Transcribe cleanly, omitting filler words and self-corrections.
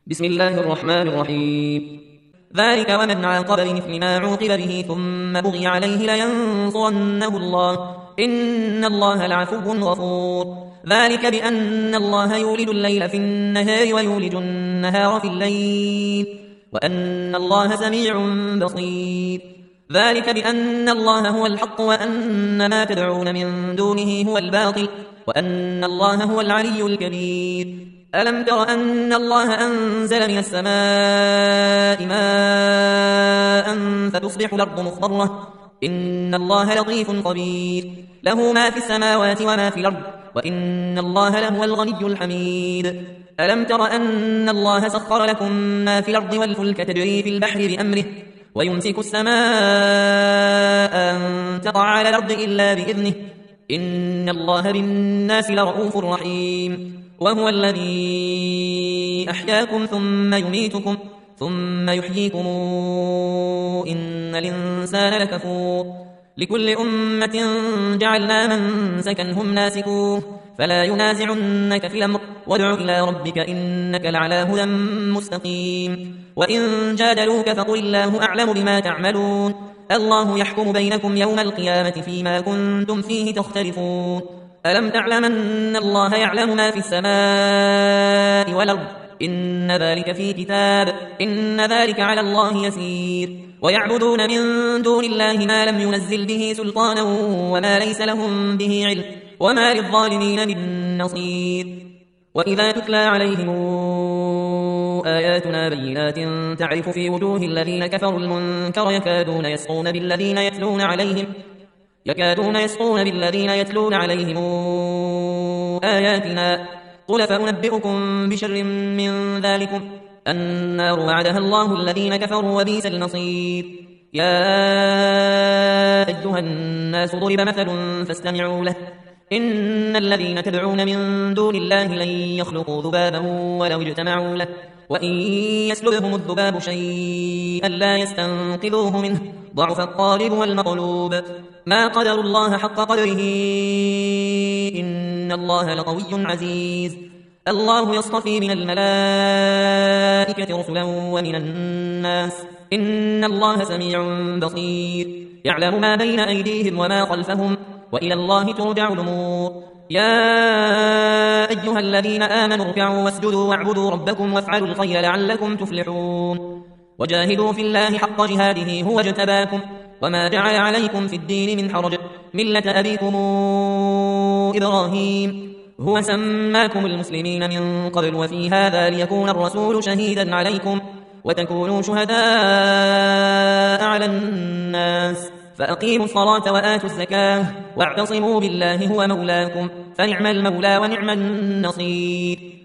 بسم الله الرحمن الرحيم. ذلك ومن عاقب بمثل ما عوقب به ثم بغي عليه لينصرنه الله إن الله لعفو غفور. ذلك بأن الله يولج الليل في النهار ويولج النهار في الليل وأن الله سميع بصير. ذلك بأن الله هو الحق وأن ما تدعون من دونه هو الباطل وأن الله هو العلي الكبير. ألم تر أن الله أنزل من السماء ماء فتصبح الأرض مخضرة إن الله لطيف خبير. له ما في السماوات وما في الأرض وإن الله لهو الغني الحميد. ألم تر أن الله سخر لكم ما في الأرض والفلك تجري في البحر بأمره ويمسك السماء أن تقع على الأرض إلا بإذنه إن الله بالناس لرؤوف رحيم. وهو الذي أحياكم ثم يميتكم ثم يحييكم إن الإنسان لكفور. لكل أمة جعلنا منسكا هم ناسكوه فلا ينازعنك في الأمر وادع إلى ربك إنك لعلى هدى مستقيم. وإن جادلوك فقل الله أعلم بما تعملون الله يحكم بينكم يوم القيامة فيما كنتم فيه تختلفون. ألم تعلم أن الله يعلم ما في السماء والأرض إن ذلك في كتاب إن ذلك على الله يسير. ويعبدون من دون الله ما لم ينزل به سلطانا وما ليس لهم به علم وما للظالمين من نصير. وإذا تتلى عليهم آياتنا بينات تعرف في وجوه الذين كفروا المنكر يكادون يسطون بالذين يتلون عليهم آياتنا قل فأنبئكم بشر من ذلكم النار وعدها الله الذين كفروا وبئس المصير. يا أيها الناس ضرب مثل فاستمعوا له إن الذين تدعون من دون الله لن يخلقوا ذبابا ولو اجتمعوا له وإن يسلبهم الذباب شيئا لا يستنقذوه منه ضعف الطالب والمطلوب. ما قدر الله حق قدره إن الله لقوي عزيز. الله يصطفي من الملائكة رسلا ومن الناس إن الله سميع بصير. يعلم ما بين أيديهم وما خلفهم وإلى الله ترجع الأمور. يا أيها الذين آمنوا اركعوا واسجدوا واعبدوا ربكم وافعلوا الخير لعلكم تفلحون. وجاهدوا في الله حق جهاده هو اجتباكم وما جعل عليكم في الدين من حرج ملة أبيكم إبراهيم هو سماكم المسلمين من قبل وفي هذا ليكون الرسول شهيدا عليكم وتكونوا شهداء على الناس فأقيموا الصلاة وآتوا الزكاة واعتصموا بالله هو مولاكم فنعم المولى ونعم النصير.